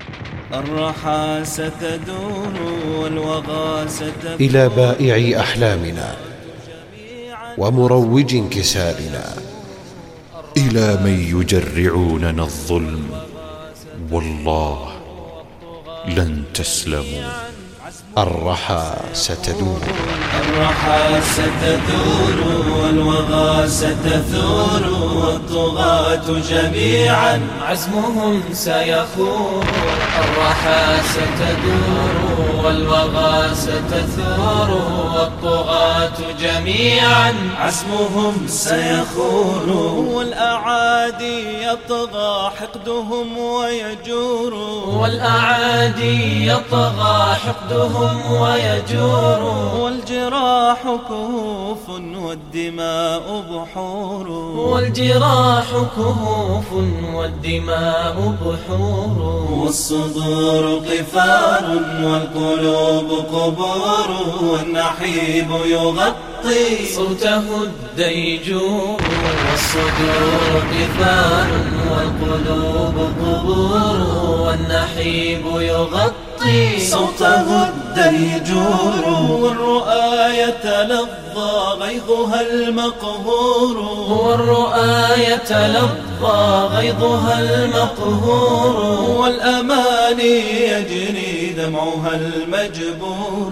الرحى ستدور والوغى ستفور إلى بائع أحلامنا ومروج انكسارنا، إلى من يجرعوننا الظلم، والله لن تسلموا. الرحى ستدور، الرحى ستدور والوغى ستثور، والطغاة جميعا عزمهم سيخور. الرحى ستدور والوغى ستثور، والطغاة جميعا عزمهم سيخور. والأعادي يطغى حقدهم ويجور، والأعادي يطغى حقدهم ويجور. والجراح كهوف والدماء بحور، والجراح كهوف والدماء بحور. والصدور قفار والقلوب قبور، والنحيب يغطي صوته الديجور. والصدور قفار والقلوب قبور، والنحيب يغطي صوته الديجور. والرؤى يتلظى غيظها المقهور، والرؤى يتلظى غيظها المقهور. والأماني يجري دمعها المجبور،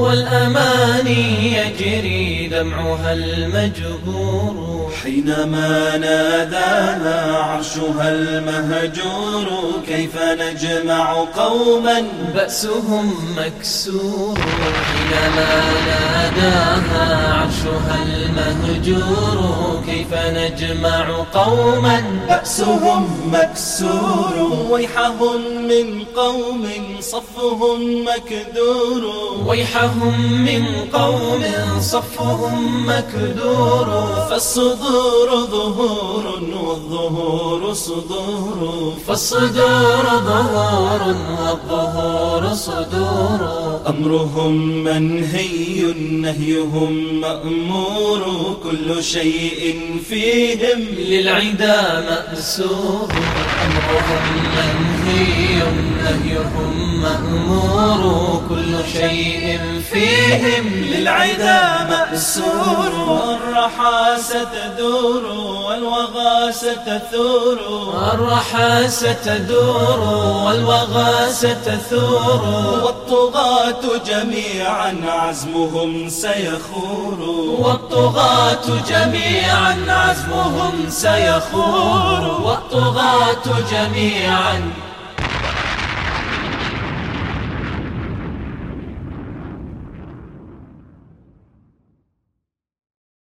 والأماني يجري دمعها المجبور. حينما نادانا عرشها المهجور، كيف نجمع قوما بأسهم مكسور. حينما ناداها عرشها المهجور، كيف نجمع قوما بأسهم مكسور. ويحهم من قوم صفهم مكدور، ويحهم من قوم صفهم مكدور. فالصدور ظهور والظهور صدور، فالصدور ظهور والظهور صدور. أمرهم منهي نهيهم مأمور، كل شيء فيهم للعدا مأسور. أمرهم منهي نهيهم مأمور، كل شيء فيهم للعدا مأسور. الرحى ستدور والوغى ستثور، الرحى ستدور والوغى ستثور. والطغاة جميعا عزمهم سيخور، والطغاة جميعا عزمهم سيخور. والطغاة جميعا